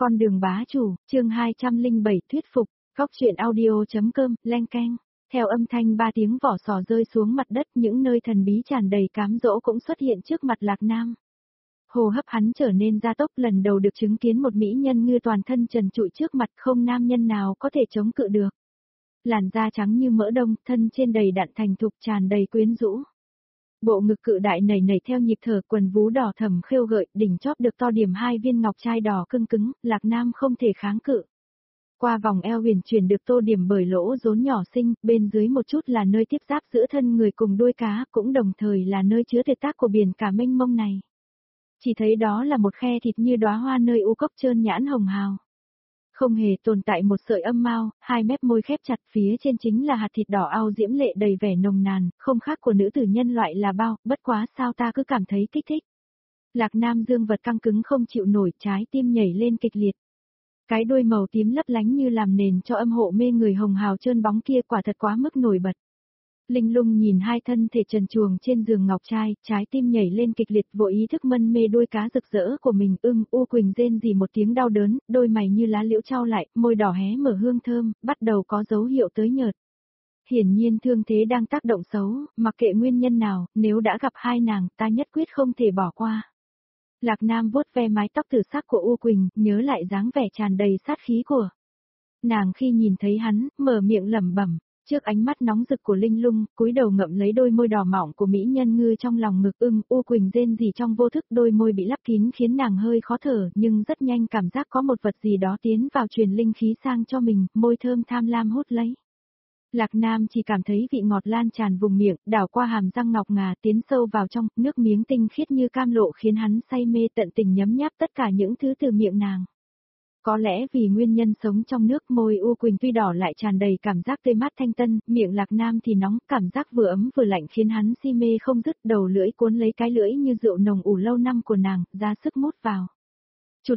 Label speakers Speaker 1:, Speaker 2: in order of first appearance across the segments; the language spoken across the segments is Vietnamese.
Speaker 1: Con đường bá chủ, chương 207 thuyết phục, góc truyện audio.com, leng keng. Theo âm thanh 3 tiếng vỏ sò rơi xuống mặt đất, những nơi thần bí tràn đầy cám dỗ cũng xuất hiện trước mặt Lạc Nam. Hô hấp hắn trở nên gia tốc, lần đầu được chứng kiến một mỹ nhân ngư toàn thân trần trụi trước mặt, không nam nhân nào có thể chống cự được. Làn da trắng như mỡ đông, thân trên đầy đặn thành thục tràn đầy quyến rũ. Bộ ngực cự đại nảy nảy theo nhịp thở, quần vú đỏ thẫm khêu gợi, đỉnh chóp được to điểm 2 viên ngọc trai đỏ cưng cứng, Lạc Nam không thể kháng cự. Qua vòng eo huyền chuyển được tô điểm bởi lỗ rốn nhỏ xinh, bên dưới một chút là nơi tiếp giáp giữa thân người cùng đuôi cá, cũng đồng thời là nơi chứa tuyệt tác của biển cả mênh mông này. Chỉ thấy đó là một khe thịt như đóa hoa nơi u cốc trơn nhãn hồng hào. Không hề tồn tại một sợi âm mao, 2 mép môi khép chặt, phía trên chính là hạt thịt đỏ ao diễm lệ đầy vẻ nồng nàn, không khác của nữ tử nhân loại là bao, bất quá sao ta cứ cảm thấy kích thích. Lạc Nam dương vật căng cứng không chịu nổi, trái tim nhảy lên kịch liệt. Cái đuôi màu tím lấp lánh như làm nền cho âm hộ mê người hồng hào trơn bóng kia quả thật quá mức nổi bật. Linh lung nhìn hai thân thể trần truồng trên giường ngọc trai, trái tim nhảy lên kịch liệt, vội ý thức mân mê đuôi cá rực rỡ của mình. U Quỳnh rên rỉ một tiếng đau đớn, đôi mày như lá liễu trao lại, môi đỏ hé mở hương thơm, bắt đầu có dấu hiệu tới nhợt. Hiển nhiên thương thế đang tác động xấu, mặc kệ nguyên nhân nào, nếu đã gặp hai nàng, ta nhất quyết không thể bỏ qua. Lạc Nam vuốt ve mái tóc tử sắc của U Quỳnh, nhớ lại dáng vẻ tràn đầy sát khí của nàng khi nhìn thấy hắn, mở miệng lẩm bẩm. Trước ánh mắt nóng rực của Linh Lung, cúi đầu ngậm lấy đôi môi đỏ mọng của mỹ nhân ngư trong lòng ngực. U Quỳnh rên rỉ trong vô thức, đôi môi bị lấp kín khiến nàng hơi khó thở, nhưng rất nhanh cảm giác có một vật gì đó tiến vào truyền linh khí sang cho mình, môi thơm tham lam hút lấy. Lạc Nam chỉ cảm thấy vị ngọt lan tràn vùng miệng, đảo qua hàm răng ngọc ngà tiến sâu vào trong, nước miếng tinh khiết như cam lộ khiến hắn say mê tận tình nhấm nháp tất cả những thứ từ miệng nàng. Có lẽ vì nguyên nhân sống trong nước, môi U Quỳnh tuy đỏ lại tràn đầy cảm giác tươi mát thanh tân, miệng Lạc Nam thì nóng, cảm giác vừa ấm vừa lạnh khiến hắn si mê không dứt, đầu lưỡi cuốn lấy cái lưỡi như rượu nồng ủ lâu năm của nàng, ra sức mút vào. Chụt,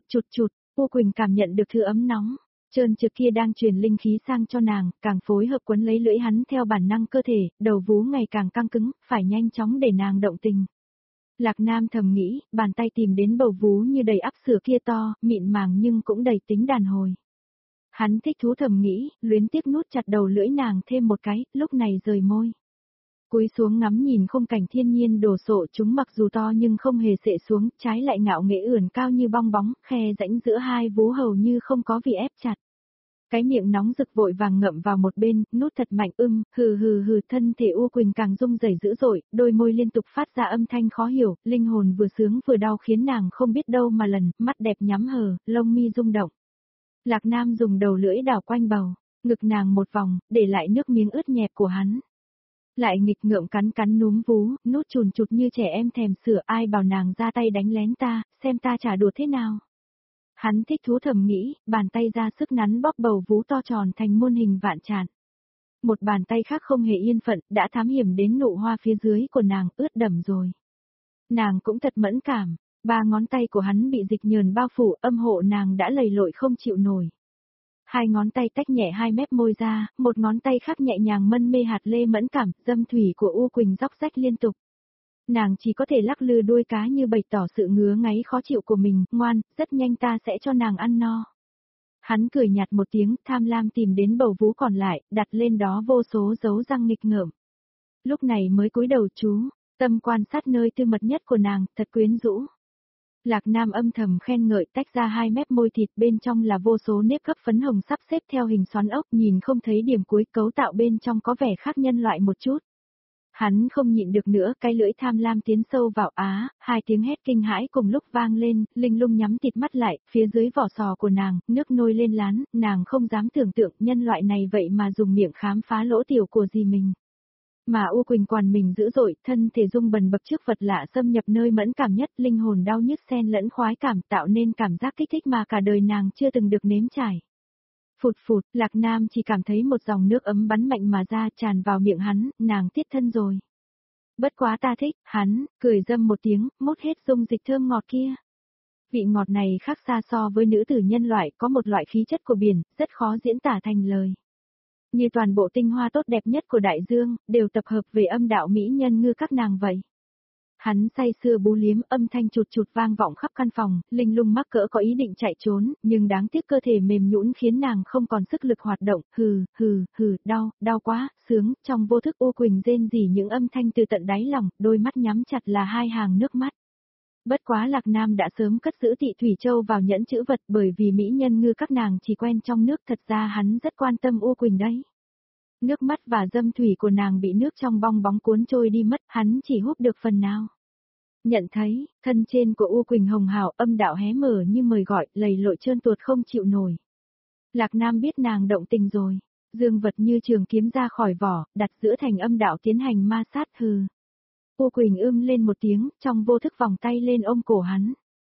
Speaker 1: U Quỳnh cảm nhận được thứ ấm nóng trơn trượt kia đang truyền linh khí sang cho nàng, càng phối hợp quấn lấy lưỡi hắn theo bản năng cơ thể, đầu vú ngày càng căng cứng, phải nhanh chóng để nàng động tình. Lạc Nam thầm nghĩ, bàn tay tìm đến bầu vú như đầy ắp sữa kia to, mịn màng nhưng cũng đầy tính đàn hồi. Hắn thích thú thầm nghĩ, luyến tiếc nuốt chặt đầu lưỡi nàng thêm một cái, lúc này rời môi. Cúi xuống ngắm nhìn khung cảnh thiên nhiên đồ sộ, chúng mặc dù to nhưng không hề xệ xuống, trái lại ngạo nghễ ưỡn cao như bong bóng, khe rãnh giữa hai vú hầu như không có vị ép chặt. Cái miệng nóng rực vội vàng ngậm vào một bên, nuốt thật mạnh. Hừ, thân thể U Quỳnh càng rung rẩy dữ dội, đôi môi liên tục phát ra âm thanh khó hiểu, linh hồn vừa sướng vừa đau khiến nàng không biết đâu mà lần, mắt đẹp nhắm hờ, lông mi rung động. Lạc Nam dùng đầu lưỡi đảo quanh bầu, ngực nàng một vòng, để lại nước miếng ướt nhẹp của hắn. Lại nghịch ngợm cắn núm vú, nút chùn chụt như trẻ em thèm sữa, ai bảo nàng ra tay đánh lén ta, xem ta trả đùa thế nào. Hắn thích thú thầm nghĩ, bàn tay ra sức nắn bóp bầu vú to tròn thành muôn hình vạn trạng. Một bàn tay khác không hề yên phận, đã thám hiểm đến nụ hoa phía dưới của nàng, ướt đẫm rồi. Nàng cũng thật mẫn cảm, 3 ngón tay của hắn bị dịch nhờn bao phủ, âm hộ nàng đã lầy lội không chịu nổi. 2 ngón tay tách nhẹ 2 mép môi ra, một ngón tay khác nhẹ nhàng mân mê hạt lê mẫn cảm, dâm thủy của U Quỳnh róc rách liên tục. Nàng chỉ có thể lắc lư đuôi cá như bày tỏ sự ngứa ngáy khó chịu của mình, ngoan, rất nhanh ta sẽ cho nàng ăn no. Hắn cười nhạt một tiếng, tham lam tìm đến bầu vú còn lại, đặt lên đó vô số dấu răng nghịch ngợm. Lúc này mới cúi đầu chú, tâm quan sát nơi tư mật nhất của nàng, thật quyến rũ. Lạc Nam âm thầm khen ngợi, tách ra 2 mép môi thịt, bên trong là vô số nếp gấp phấn hồng sắp xếp theo hình xoắn ốc, nhìn không thấy điểm cuối, cấu tạo bên trong có vẻ khác nhân loại một chút. Hắn không nhịn được nữa, cái lưỡi tham lam tiến sâu vào 2 tiếng hét kinh hãi cùng lúc vang lên, Linh Lung nhắm tịt mắt lại, phía dưới vỏ sò của nàng, nước nôi lên lán, nàng không dám tưởng tượng nhân loại này vậy mà dùng miệng khám phá lỗ tiểu của gì mình. Mà U Quỳnh quằn mình dữ dội, thân thể rung bần bật trước vật lạ xâm nhập nơi mẫn cảm nhất, linh hồn đau nhức xen lẫn khoái cảm, tạo nên cảm giác kích thích mà cả đời nàng chưa từng được nếm trải. Phụt, Lạc Nam chỉ cảm thấy một dòng nước ấm bắn mạnh mà ra, tràn vào miệng hắn, nàng tiết thân rồi. Bất quá ta thích, hắn, cười dâm một tiếng, mút hết dung dịch thơm ngọt kia. Vị ngọt này khác xa so với nữ tử nhân loại, có một loại khí chất của biển, rất khó diễn tả thành lời. Như toàn bộ tinh hoa tốt đẹp nhất của đại dương, đều tập hợp về âm đạo mỹ nhân ngư các nàng vậy. Hắn say sưa bú liếm, âm thanh chụt chụt vang vọng khắp căn phòng, Linh Lung mắc cỡ có ý định chạy trốn, nhưng đáng tiếc cơ thể mềm nhũn khiến nàng không còn sức lực hoạt động, đau, đau quá, sướng, trong vô thức U Quỳnh rên rỉ những âm thanh từ tận đáy lòng, đôi mắt nhắm chặt là hai hàng nước mắt. Bất quá Lạc Nam đã sớm cất giữ Tị Thủy Châu vào nhẫn chữ vật, bởi vì mỹ nhân ngư các nàng chỉ quen trong nước, thật ra hắn rất quan tâm U Quỳnh đấy. Nước mắt và dâm thủy của nàng bị nước trong bong bóng cuốn trôi đi mất, hắn chỉ hút được phần nào. Nhận thấy, thân trên của U Quỳnh hồng hào, âm đạo hé mở như mời gọi, lầy lội trơn tuột không chịu nổi. Lạc Nam biết nàng động tình rồi, dương vật như trường kiếm ra khỏi vỏ, đặt giữa thành âm đạo tiến hành ma sát. U Quỳnh lên một tiếng, trong vô thức vòng tay lên ôm cổ hắn.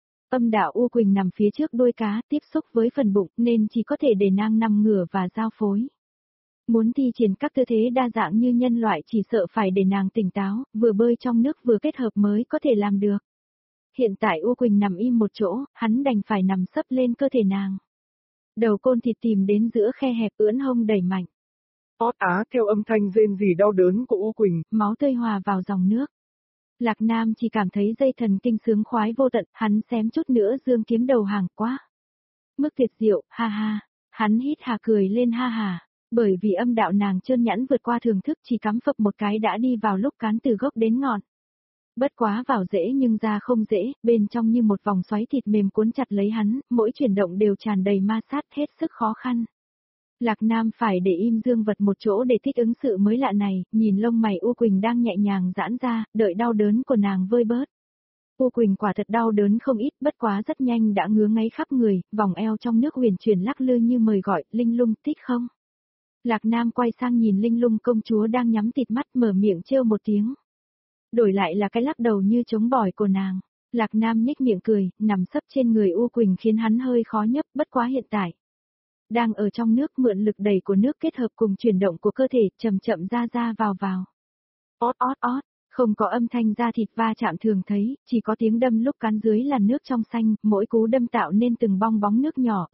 Speaker 1: Âm đạo U Quỳnh nằm phía trước đuôi cá, tiếp xúc với phần bụng, nên chỉ có thể để nàng nằm ngửa và giao phối. Muốn thi triển các tư thế đa dạng như nhân loại chỉ sợ phải để nàng tỉnh táo, vừa bơi trong nước vừa kết hợp mới có thể làm được. Hiện tại U Quỳnh nằm im một chỗ, hắn đành phải nằm sấp lên cơ thể nàng. Đầu côn thịt tìm đến giữa khe hẹp, ưỡn hông đẩy mạnh.
Speaker 2: Ót á theo âm thanh rên rỉ đau đớn của U Quỳnh,
Speaker 1: máu tươi hòa vào dòng nước. Lạc Nam chỉ cảm thấy dây thần kinh sướng khoái vô tận, hắn xém chút nữa dương kiếm đầu hàng quá. Mức tuyệt diệu, ha ha. Hắn hít hà cười lên ha hà. Bởi vì âm đạo nàng trơn nhẵn vượt qua thưởng thức, chỉ cắm phập một cái đã đi vào lúc cán từ gốc đến ngọn. Bất quá vào dễ nhưng ra không dễ, bên trong như một vòng xoáy thịt mềm cuốn chặt lấy hắn, mỗi chuyển động đều tràn đầy ma sát, hết sức khó khăn. Lạc Nam phải để im dương vật một chỗ để thích ứng sự mới lạ này, nhìn lông mày U Quỳnh đang nhẹ nhàng giãn ra, đợi đau đớn của nàng vơi bớt. U Quỳnh quả thật đau đớn không ít, bất quá rất nhanh đã ngứa ngáy khắp người, vòng eo trong nước huyền chuyển lắc lư như mời gọi, Linh Lung thích không? Lạc Nam quay sang nhìn Linh Lung công chúa đang nhắm tịt mắt, mở miệng trêu một tiếng. Đổi lại là cái lắc đầu như trống bỏi của nàng. Lạc Nam nhếch miệng cười, nằm sấp trên người U Quỳnh khiến hắn hơi khó nhấp, bất quá hiện tại. Đang ở trong nước, mượn lực đẩy của nước kết hợp cùng chuyển động của cơ thể, chậm chậm ra vào. Ót ót ót, không có âm thanh da thịt va chạm thường thấy, chỉ có tiếng đâm lúc cán dưới làn nước trong xanh, mỗi cú đâm tạo nên từng bong bóng nước nhỏ.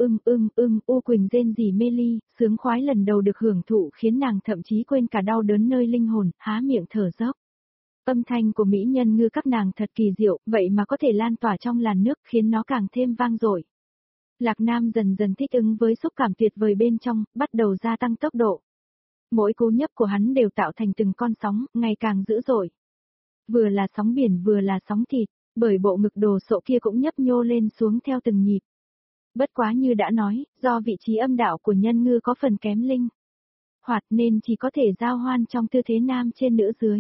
Speaker 1: U Quỳnh rên rỉ mê ly, sướng khoái lần đầu được hưởng thụ khiến nàng thậm chí quên cả đau đớn nơi linh hồn, há miệng thở dốc. Âm thanh của mỹ nhân ngư các nàng thật kỳ diệu, vậy mà có thể lan tỏa trong làn nước khiến nó càng thêm vang dội. Lạc Nam dần dần thích ứng với xúc cảm tuyệt vời bên trong, bắt đầu gia tăng tốc độ. Mỗi cú nhấp của hắn đều tạo thành từng con sóng, ngày càng dữ dội. Vừa là sóng biển vừa là sóng thịt, bởi bộ ngực đồ sộ kia cũng nhấp nhô lên xuống theo từng nhịp. Bất quá như đã nói, do vị trí âm đạo của nhân ngư có phần kém linh hoạt nên chỉ có thể giao hoan trong tư thế nam trên nữ dưới.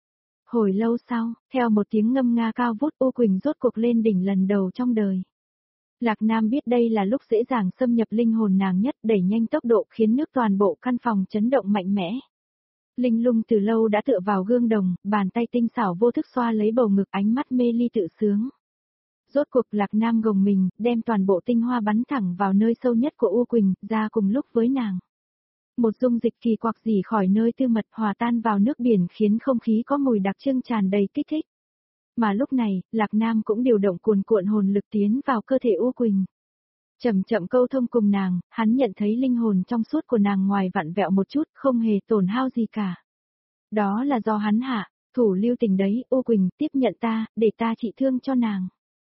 Speaker 1: Hồi lâu sau, theo một tiếng ngâm nga cao vút, U Quỳnh rốt cuộc lên đỉnh lần đầu trong đời. Lạc Nam biết đây là lúc dễ dàng xâm nhập linh hồn nàng nhất, đẩy nhanh tốc độ khiến nước toàn bộ căn phòng chấn động mạnh mẽ. Linh Lung từ lâu đã tựa vào gương đồng, bàn tay tinh xảo vô thức xoa lấy bầu ngực, ánh mắt mê ly tự sướng. Rốt cuộc Lạc Nam gồng mình, đem toàn bộ tinh hoa bắn thẳng vào nơi sâu nhất của U Quỳnh, ra cùng lúc với nàng. Một dung dịch kỳ quặc rỉ khỏi nơi tư mật hòa tan vào nước biển khiến không khí có mùi đặc trưng tràn đầy kích thích. Mà lúc này, Lạc Nam cũng điều động cuồn cuộn hồn lực tiến vào cơ thể U Quỳnh. Chậm chậm câu thông cùng nàng, hắn nhận thấy linh hồn trong suốt của nàng ngoài vặn vẹo một chút, không hề tổn hao gì cả. Đó là do hắn hạ, thủ lưu tình đấy, U Quỳnh, tiếp nhận ta, để ta trị thương cho nàng.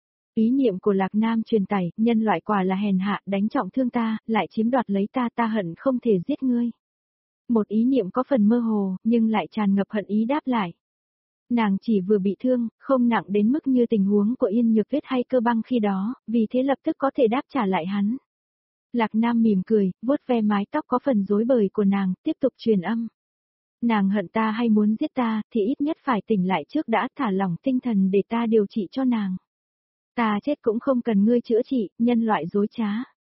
Speaker 1: Ý niệm của Lạc Nam truyền tải, nhân loại quả là hèn hạ, đánh trọng thương ta, lại chiếm đoạt lấy ta, ta hận không thể giết ngươi. Một ý niệm có phần mơ hồ, nhưng lại tràn ngập hận ý đáp lại. Nàng chỉ vừa bị thương, không nặng đến mức như tình huống của Yên Nhược Tuyết hay Cơ Băng khi đó, vì thế lập tức có thể đáp trả lại hắn. Lạc Nam mỉm cười, vuốt ve mái tóc có phần rối bời của nàng, tiếp tục truyền âm. Nàng hận ta hay muốn giết ta, thì ít nhất phải tỉnh lại trước đã, thả lỏng tinh thần để ta điều trị cho nàng. Ta chết cũng không cần ngươi chữa trị, nhân loại dối trá.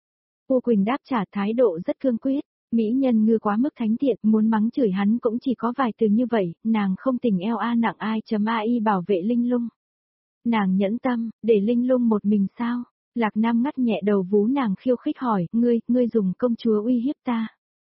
Speaker 1: U Quỳnh đáp trả thái độ rất cương quyết. Mỹ nhân ngư quá mức thánh thiện, muốn mắng chửi hắn cũng chỉ có vài từ như vậy, nàng không tình eo a nặng ai.ai bảo vệ Linh Lung. Nàng nhẫn tâm, để Linh Lung một mình sao? Lạc Nam ngắt nhẹ đầu vú nàng khiêu khích hỏi, ngươi dùng công chúa uy hiếp ta.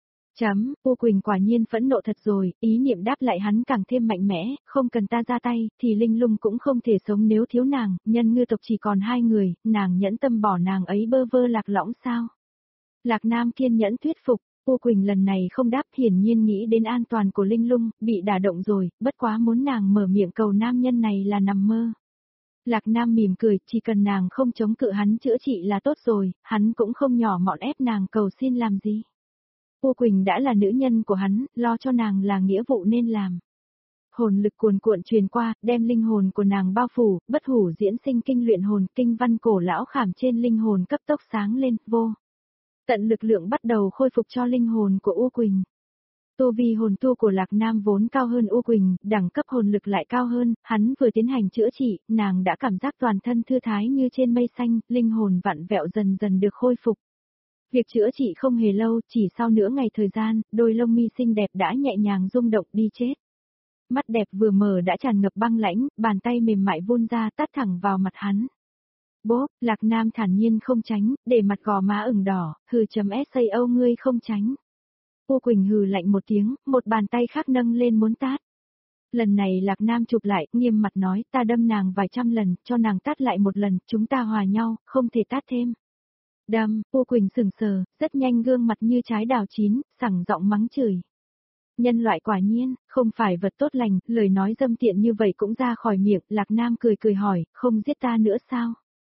Speaker 1: U Quỳnh quả nhiên phẫn nộ thật rồi, ý niệm đáp lại hắn càng thêm mạnh mẽ, không cần ta ra tay, thì Linh Lung cũng không thể sống nếu thiếu nàng, nhân ngư tộc chỉ còn 2 người, nàng nhẫn tâm bỏ nàng ấy bơ vơ lạc lõng sao? Lạc Nam kiên nhẫn thuyết phục. U Quỳnh lần này không đáp, hiển nhiên nghĩ đến an toàn của Linh Lung, bị đả động rồi, bất quá muốn nàng mở miệng cầu nam nhân này là nằm mơ. Lạc Nam mỉm cười, chỉ cần nàng không chống cự hắn chữa trị là tốt rồi, hắn cũng không nhỏ mọn ép nàng cầu xin làm gì. U Quỳnh đã là nữ nhân của hắn, lo cho nàng là nghĩa vụ nên làm. Hồn lực cuồn cuộn truyền qua, đem linh hồn của nàng bao phủ, bất hủ diễn sinh kinh luyện hồn, kinh văn cổ lão khảm trên linh hồn cấp tốc sáng lên, vô tận lực lượng bắt đầu khôi phục cho linh hồn của U Quỳnh. Tu vi hồn tu của Lạc Nam vốn cao hơn U Quỳnh, đẳng cấp hồn lực lại cao hơn, hắn vừa tiến hành chữa trị, nàng đã cảm giác toàn thân thư thái như trên mây xanh, linh hồn vặn vẹo dần dần được khôi phục. Việc chữa trị không hề lâu, chỉ sau nửa ngày thời gian, đôi lông mi xinh đẹp đã nhẹ nhàng rung động đi chết. Mắt đẹp vừa mở đã tràn ngập băng lãnh, bàn tay mềm mại vươn ra tát thẳng vào mặt hắn. Bốp, Lạc Nam thản nhiên không tránh, để mặt gò má ửng đỏ, hừ.sao ngươi không tránh. U Quỳnh hừ lạnh một tiếng, một bàn tay khác nâng lên muốn tát. Lần này Lạc Nam chụp lại, nghiêm mặt nói, ta đâm nàng vài trăm lần, cho nàng tát lại một lần, chúng ta hòa nhau, không thể tát thêm. Đâm, U Quỳnh sừng sờ, rất nhanh gương mặt như trái đào chín, sẳng giọng mắng chửi. Nhân loại quả nhiên, không phải vật tốt lành, lời nói dâm tiện như vậy cũng ra khỏi miệng, Lạc Nam cười cười hỏi, không giết ta nữa sao?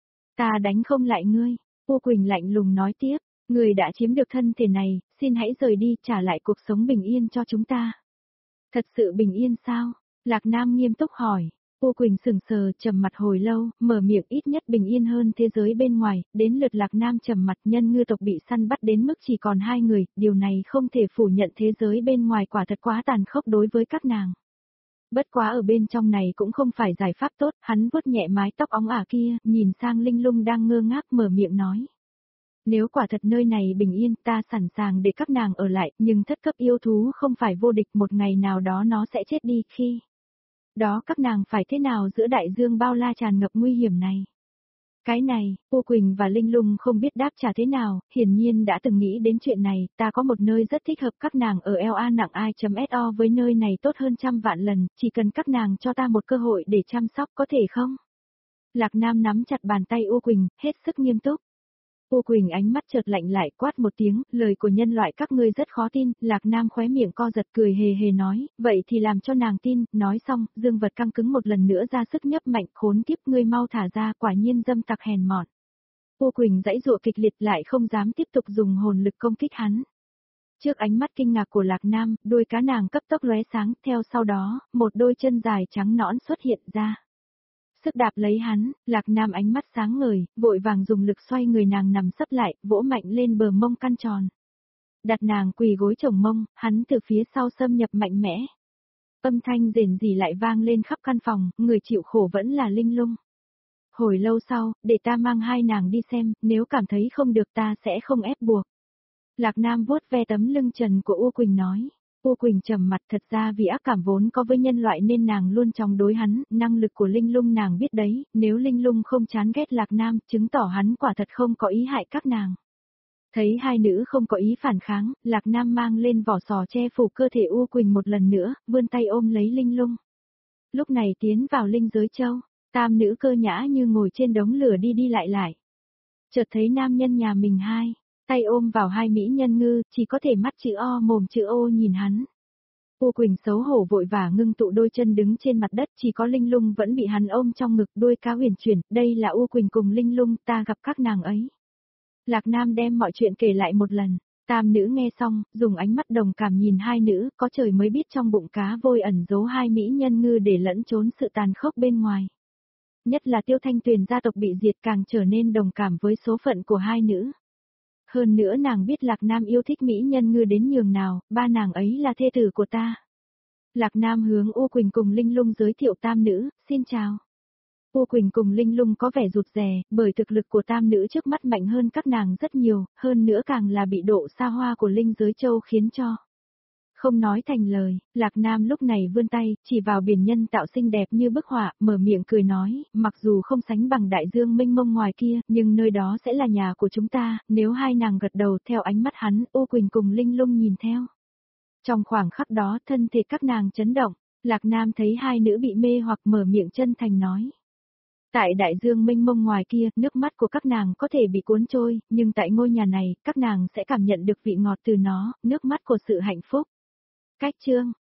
Speaker 1: Ta đánh không lại ngươi, U Quỳnh lạnh lùng nói tiếp, ngươi đã chiếm được thân thể này, xin hãy rời đi, trả lại cuộc sống bình yên cho chúng ta. Thật sự bình yên sao? Lạc Nam nghiêm túc hỏi. U Quỳnh sừng sờ, trầm mặt hồi lâu, mở miệng ít nhất bình yên hơn thế giới bên ngoài, đến lượt Lạc Nam trầm mặt nhân ngư tộc bị săn bắt đến mức chỉ còn 2 người, điều này không thể phủ nhận thế giới bên ngoài quả thật quá tàn khốc đối với các nàng. Bất quá ở bên trong này cũng không phải giải pháp tốt, hắn vuốt nhẹ mái tóc óng ả kia, nhìn sang Linh Lung đang ngơ ngác mở miệng nói. Nếu quả thật nơi này bình yên ta sẵn sàng để các nàng ở lại, nhưng thất cấp yêu thú không phải vô địch, một ngày nào đó nó sẽ chết đi khi. Đó các nàng phải thế nào giữa đại dương bao la tràn ngập nguy hiểm này? Cái này, U Quỳnh và Linh Lung không biết đáp trả thế nào, hiển nhiên đã từng nghĩ đến chuyện này, ta có một nơi rất thích hợp các nàng ở LA nặng I.so với nơi này tốt hơn trăm vạn lần, chỉ cần các nàng cho ta một cơ hội để chăm sóc có thể không? Lạc Nam nắm chặt bàn tay U Quỳnh, hết sức nghiêm túc. U Quỳnh ánh mắt chợt lạnh lại quát một tiếng, lời của nhân loại các ngươi rất khó tin, Lạc Nam khóe miệng co giật cười hề hề nói, vậy thì làm cho nàng tin, nói xong, dương vật căng cứng một lần nữa ra sức nhấp mạnh, khốn kiếp ngươi mau thả ra, quả nhiên dâm tặc hèn mọn. U Quỳnh giãy giụa kịch liệt lại không dám tiếp tục dùng hồn lực công kích hắn. Trước ánh mắt kinh ngạc của Lạc Nam, đôi cá nàng cấp tốc lóe sáng, theo sau đó, một đôi chân dài trắng nõn xuất hiện ra. Sức đạp lấy hắn, Lạc Nam ánh mắt sáng ngời, vội vàng dùng lực xoay người nàng nằm sấp lại, vỗ mạnh lên bờ mông căn tròn. Đặt nàng quỳ gối chồng mông, hắn từ phía sau xâm nhập mạnh mẽ. Âm thanh rền rỉ lại vang lên khắp căn phòng, người chịu khổ vẫn là Linh Lung. Hồi lâu sau, để ta mang hai nàng đi xem, nếu cảm thấy không được ta sẽ không ép buộc. Lạc Nam vuốt ve tấm lưng trần của U Quỳnh nói. U Quỳnh trầm mặt, thật ra vì ác cảm vốn có với nhân loại nên nàng luôn chống đối hắn, năng lực của Linh Lung nàng biết đấy, nếu Linh Lung không chán ghét Lạc Nam, chứng tỏ hắn quả thật không có ý hại các nàng. Thấy hai nữ không có ý phản kháng, Lạc Nam mang lên vỏ sò che phủ cơ thể U Quỳnh một lần nữa, vươn tay ôm lấy Linh Lung. Lúc này tiến vào linh giới châu, tam nữ cơ nhã như ngồi trên đống lửa đi đi lại lại. Chợt thấy nam nhân nhà mình hai tay ôm vào hai mỹ nhân ngư, chỉ có thể mắt chữ O mồm chữ O nhìn hắn. U Quỳnh xấu hổ vội vã ngưng tụ đôi chân đứng trên mặt đất, chỉ có Linh Lung vẫn bị hắn ôm trong ngực, đôi cá huyền chuyển, đây là U Quỳnh cùng Linh Lung, ta gặp các nàng ấy. Lạc Nam đem mọi chuyện kể lại một lần, tam nữ nghe xong, dùng ánh mắt đồng cảm nhìn hai nữ, có trời mới biết trong bụng cá vôi ẩn giấu hai mỹ nhân ngư để lẫn trốn sự tàn khốc bên ngoài. Nhất là Tiêu Thanh Tuyền gia tộc bị diệt càng trở nên đồng cảm với số phận của hai nữ. Hơn nữa nàng biết Lạc Nam yêu thích mỹ nhân ngư đến nhường nào, ba nàng ấy là thê tử của ta. Lạc Nam hướng U Quỳnh cùng Linh Lung giới thiệu tam nữ, xin chào. U Quỳnh cùng Linh Lung có vẻ rụt rè, bởi thực lực của tam nữ trước mắt mạnh hơn các nàng rất nhiều, hơn nữa càng là bị độ xa hoa của linh giới châu khiến cho. Không nói thành lời, Lạc Nam lúc này vươn tay, chỉ vào biển nhân tạo xinh đẹp như bức họa, mở miệng cười nói, mặc dù không sánh bằng đại dương mênh mông ngoài kia, nhưng nơi đó sẽ là nhà của chúng ta, nếu hai nàng gật đầu theo ánh mắt hắn, U Quỳnh cùng Linh Lung nhìn theo. Trong khoảng khắc đó thân thể các nàng chấn động, Lạc Nam thấy hai nữ bị mê hoặc mở miệng chân thành nói. Tại đại dương mênh mông ngoài kia, nước mắt của các nàng có thể bị cuốn trôi, nhưng tại ngôi nhà này, các nàng sẽ cảm nhận được vị ngọt từ nó, nước mắt của sự hạnh phúc. Cách chương